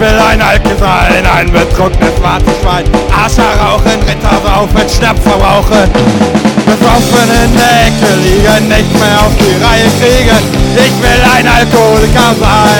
will ein Alke sein, ein betrunkenes schwarzes Schwein. Ascher rauchen, Ritter saufen, Schnaps verbrauchen. Besoffen in der Ecke liegen, nicht mehr auf die Reihe kriegen. Ich will ein Alkoholiker sein.